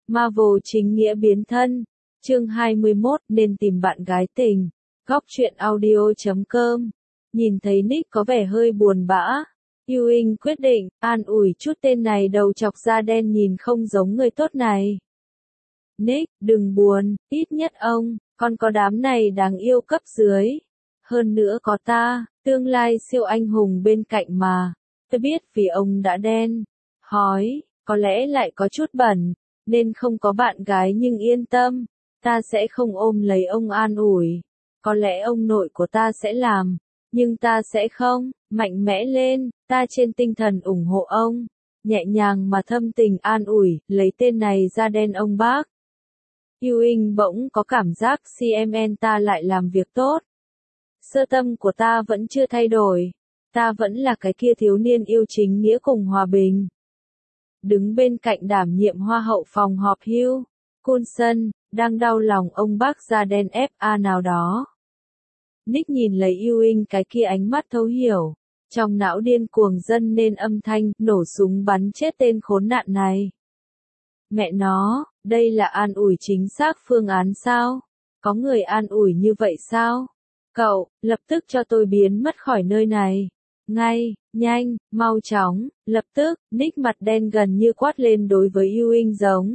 Marvel chính nghĩa biến thân. Chương 21 nên tìm bạn gái tình. Góc truyện audio.com. Nhìn thấy Nick có vẻ hơi buồn bã. Ewing quyết định an ủi chút tên này đầu chọc da đen nhìn không giống người tốt này. Nick, đừng buồn, ít nhất con có đám này đáng yêu cấp dưới. Hơn nữa có ta, tương lai siêu anh hùng bên cạnh mà. Tôi biết vì ông đã đen. Hói, có lẽ lại có chút bẩn, nên không có bạn gái nhưng yên tâm, ta sẽ không ôm lấy ông an ủi. Có lẽ ông nội của ta sẽ làm, nhưng ta sẽ không, mạnh mẽ lên, ta trên tinh thần ủng hộ ông. Nhẹ nhàng mà thâm tình an ủi, lấy tên này ra đen ông bác. Ewing bỗng có cảm giác CMN ta lại làm việc tốt. Sơ tâm của ta vẫn chưa thay đổi. Ta vẫn là cái kia thiếu niên yêu chính nghĩa cùng hòa bình. Đứng bên cạnh đảm nhiệm hoa hậu phòng họp hưu, Coulson, đang đau lòng ông bác da đen FA nào đó. Nick nhìn lấy Ewing cái kia ánh mắt thấu hiểu. Trong não điên cuồng dân nên âm thanh, nổ súng bắn chết tên khốn nạn này. Mẹ nó, đây là an ủi chính xác phương án sao? Có người an ủi như vậy sao? Cậu, lập tức cho tôi biến mất khỏi nơi này. Ngay, nhanh, mau chóng, lập tức, Nick mặt đen gần như quát lên đối với Ewing giống.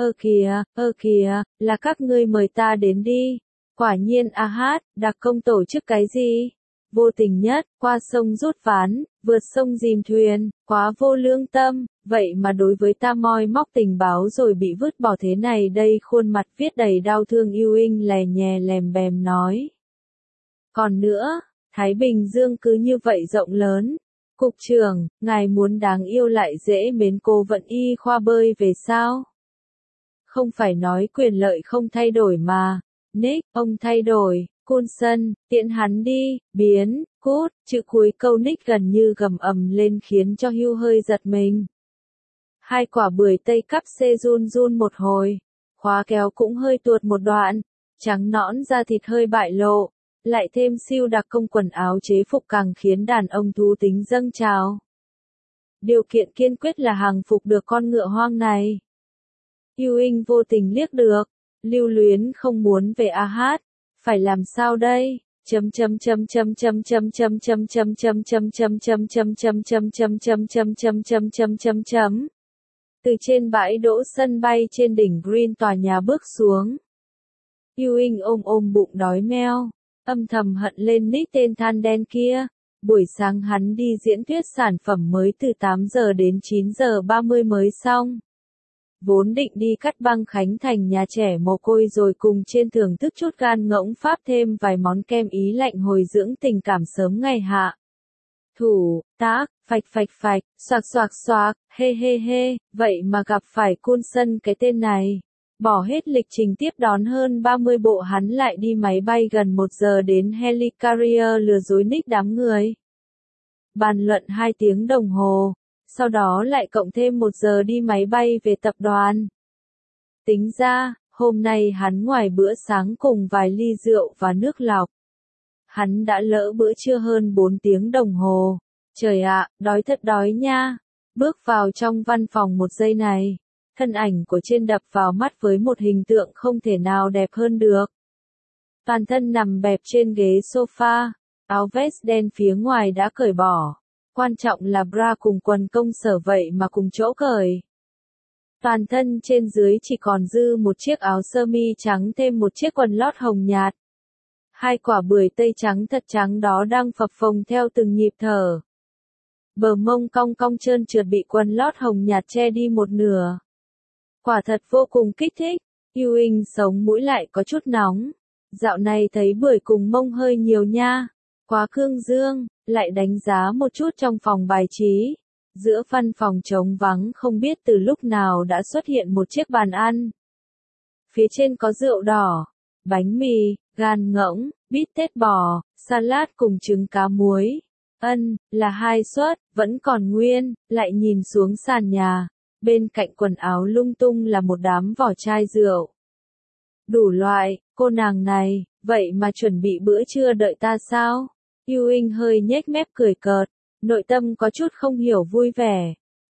Ơ kìa, là các ngươi mời ta đến đi. Quả nhiên đặc công tổ chức cái gì? Vô tình nhất, qua sông rút ván, vượt sông dìm thuyền, quá vô lương tâm, vậy mà đối với ta moi móc tình báo rồi bị vứt bỏ thế này đây. Khuôn mặt viết đầy đau thương Ewing lè nhè lèm bèm nói. Còn nữa, Thái Bình Dương cứ như vậy rộng lớn. Cục trưởng, ngài muốn đáng yêu lại dễ mến cô vận y khoa bơi về sao? Không phải nói quyền lợi không thay đổi mà. Nick, ông thay đổi. Coulson, tiễn hắn đi, biến, cút, chữ cuối câu Nick gần như gầm ầm lên khiến cho Hugh hơi giật mình. Hai quả bưởi tây cắp xê run run một hồi, khóa kéo cũng hơi tuột một đoạn, trắng nõn da thịt hơi bại lộ, lại thêm siêu đặc công quần áo chế phục càng khiến đàn ông thú tính dâng trào. Điều kiện kiên quyết là hàng phục được con ngựa hoang này. Ewing vô tình liếc được, lưu luyến không muốn về phải làm sao đây? Từ trên bãi đỗ sân bay trên đỉnh Green tòa nhà bước xuống. Ewing ôm bụng đói meo, âm thầm hận lên Nick tên than đen kia. Buổi sáng hắn đi diễn thuyết sản phẩm mới từ 8 giờ đến 9 giờ 30 mới xong. Vốn định đi cắt băng khánh thành nhà trẻ mồ côi rồi cùng trên thưởng thức chút gan ngỗng Pháp thêm vài món kem Ý lạnh hồi dưỡng tình cảm sớm ngày hạ. Thủ, tác, phạch, xoạc, he, vậy mà gặp phải Coulson cái tên này. Bỏ hết lịch trình tiếp đón hơn 30 bộ hắn lại đi máy bay gần 1 giờ đến Helicarrier lừa dối Nick đám người. Bàn luận 2 tiếng đồng hồ. Sau đó lại cộng thêm 1 giờ đi máy bay về tập đoàn. Tính ra, hôm nay hắn ngoài bữa sáng cùng vài ly rượu và nước lọc. Hắn đã lỡ bữa trưa hơn 4 tiếng đồng hồ. Trời ạ, đói thật đói nha. Bước vào trong văn phòng một giây này. Thân ảnh của trên đập vào mắt với một hình tượng không thể nào đẹp hơn được. Toàn thân nằm bẹp trên ghế sofa, áo vest đen phía ngoài đã cởi bỏ. Quan trọng là bra cùng quần công sở vậy mà cùng chỗ cởi. Toàn thân trên dưới chỉ còn dư một chiếc áo sơ mi trắng thêm một chiếc quần lót hồng nhạt. 2 quả bưởi tây trắng thật trắng đó đang phập phồng theo từng nhịp thở. Bờ mông cong cong trơn trượt bị quần lót hồng nhạt che đi một nửa. Quả thật vô cùng kích thích. Ewing sống mũi lại có chút nóng. Dạo này thấy bưởi cùng mông hơi nhiều nha. Quá cương dương, lại đánh giá một chút trong phòng bài trí. Giữa văn phòng trống vắng không biết từ lúc nào đã xuất hiện một chiếc bàn ăn. Phía trên có rượu đỏ, bánh mì, gan ngỗng, bít tết bò, salad cùng trứng cá muối. Là 2 suất, vẫn còn nguyên, lại nhìn xuống sàn nhà. Bên cạnh quần áo lung tung là một đám vỏ chai rượu. Đủ loại, cô nàng này, vậy mà chuẩn bị bữa trưa đợi ta sao? Ewing hơi nhếch mép cười cợt, nội tâm có chút không hiểu vui vẻ.